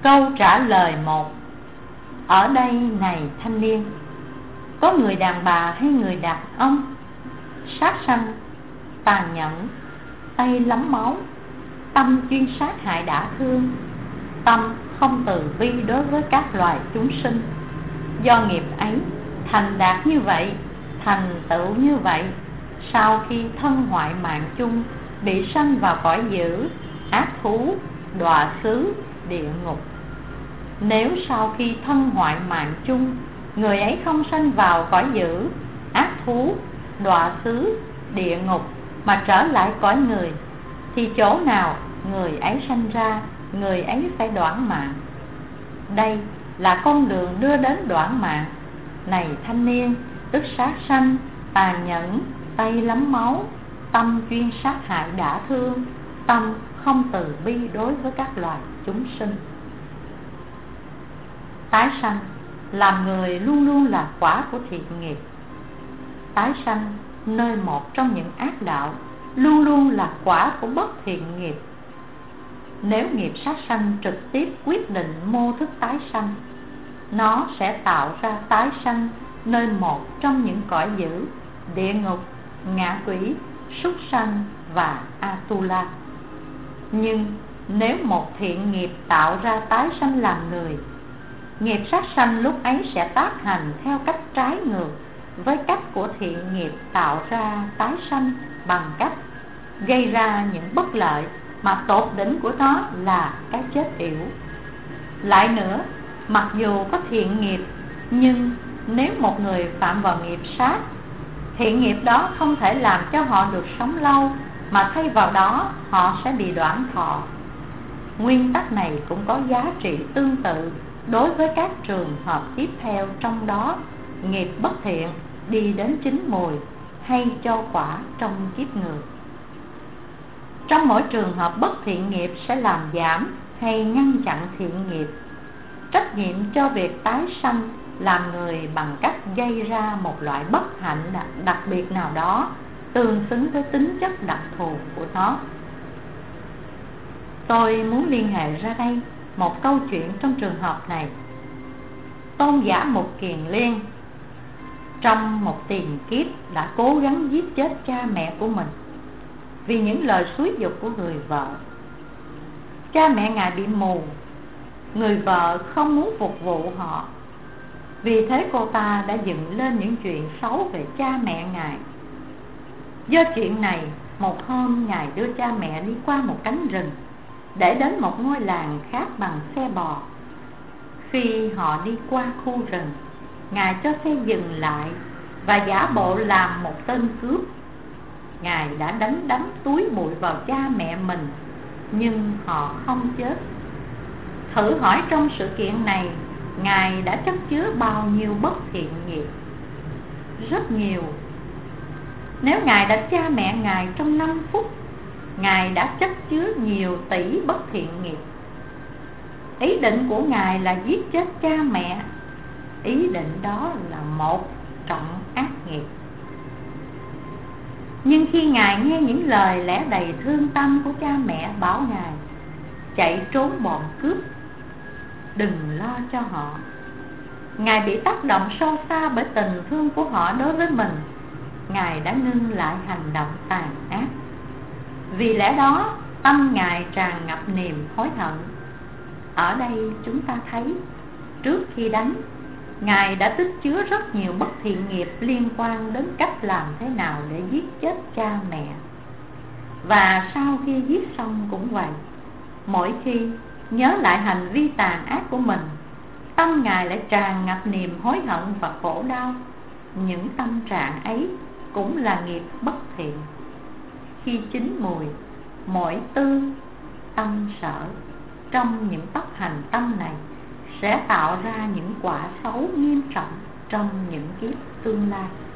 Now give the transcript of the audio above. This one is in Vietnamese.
Câu trả lời 1. Ở đây này thanh niên, có người đàn bà hay người đàn ông sát sanh, tàn nhẫn, tay lấm máu, tâm chuyên sát hại đả thương, tâm không từ bi đối với các loài chúng sinh, do nghiệp ấy thành đạt như vậy, thành tựu như vậy, sau khi thân hoại mạng chung, bị sanh vào cõi dữ, ác thú, đọa xứ, địa ngục. Nếu sau khi thân hoại mạng chung, người ấy không sanh vào cõi dữ, ác thú, đọa xứ, địa ngục, mà trở lại cõi người, thì chỗ nào người ấy sanh ra, người ấy phải đoạn mạng. Đây là con đường đưa đến đoạn mạng. Này thanh niên, tức sát sanh, tàn nhẫn, tay lấm máu, tâm chuyên sát hại đả thương, tâm không từ bi đối với các loài chúng sinh. Tái sanh làm người luôn luôn là quả của thiện nghiệp. Tái sanh nơi một trong những ác đạo luôn luôn là quả của bất thiện nghiệp. Nếu nghiệp sát sanh trực tiếp quyết định mô thức tái sanh, nó sẽ tạo ra tái sanh nơi một trong những cõi dữ, địa ngục, ngạ quỷ, súc sanh và Atula. Nhưng nếu một thiện nghiệp tạo ra tái sanh làm người, nghiệp sát sanh lúc ấy sẽ tác hành theo cách trái ngược với cách của thiện nghiệp tạo ra tái sanh, bằng cách gây ra những bất lợi mà tột đỉnh của nó là cái chết yểu. Lại nữa, mặc dù có thiện nghiệp, nhưng nếu một người phạm vào nghiệp sát, thiện nghiệp đó không thể làm cho họ được sống lâu, mà thay vào đó họ sẽ bị đoạn thọ. Nguyên tắc này cũng có giá trị tương tự đối với các trường hợp tiếp theo, trong đó nghiệp bất thiện đi đến chín mùi hay cho quả trong kiếp người. Trong mỗi trường hợp bất thiện nghiệp sẽ làm giảm hay ngăn chặn thiện nghiệp. Trách nhiệm cho việc tái sanh làm người bằng cách gây ra một loại bất hạnh đặc biệt nào đó, tương xứng với tính chất đặc thù của nó. Tôi muốn liên hệ ra đây một câu chuyện trong trường hợp này. Tôn giả Mục Kiền Liên trong một tiền kiếp đã cố gắng giết chết cha mẹ của mình vì những lời xúi giục của người vợ. Cha mẹ ngài bị mù, người vợ không muốn phục vụ họ, vì thế cô ta đã dựng lên những chuyện xấu về cha mẹ ngài. Do chuyện này, một hôm ngài đưa cha mẹ đi qua một cánh rừng để đến một ngôi làng khác bằng xe bò. Khi họ đi qua khu rừng, ngài cho xe dừng lại và giả bộ làm một tên cướp. Ngài đã đấm túi bụi vào cha mẹ mình, nhưng họ không chết. Thử hỏi trong sự kiện này, ngài đã chất chứa bao nhiêu bất thiện nghiệp? Rất nhiều. Nếu ngài đã cha mẹ ngài trong 5 phút, ngài đã chất chứa nhiều tỷ bất thiện nghiệp. Ý định của ngài là giết chết cha mẹ. Ý định đó là một trọng ác nghiệp. Nhưng khi ngài nghe những lời lẽ đầy thương tâm của cha mẹ bảo ngài chạy trốn bọn cướp, đừng lo cho họ, ngài bị tác động sâu xa bởi tình thương của họ đối với mình, ngài đã ngưng lại hành động tàn ác. Vì lẽ đó tâm ngài tràn ngập niềm hối hận. Ở đây chúng ta thấy, trước khi đánh, ngài đã tích chứa rất nhiều bất thiện nghiệp liên quan đến cách làm thế nào để giết chết cha mẹ. Và sau khi giết xong cũng vậy. Mỗi khi nhớ lại hành vi tàn ác của mình, tâm ngài lại tràn ngập niềm hối hận và khổ đau. Những tâm trạng ấy cũng là nghiệp bất thiện. Khi chín mùi, mỗi tư, tâm sở trong những tốc hành tâm này sẽ tạo ra những quả xấu nghiêm trọng trong những kiếp tương lai.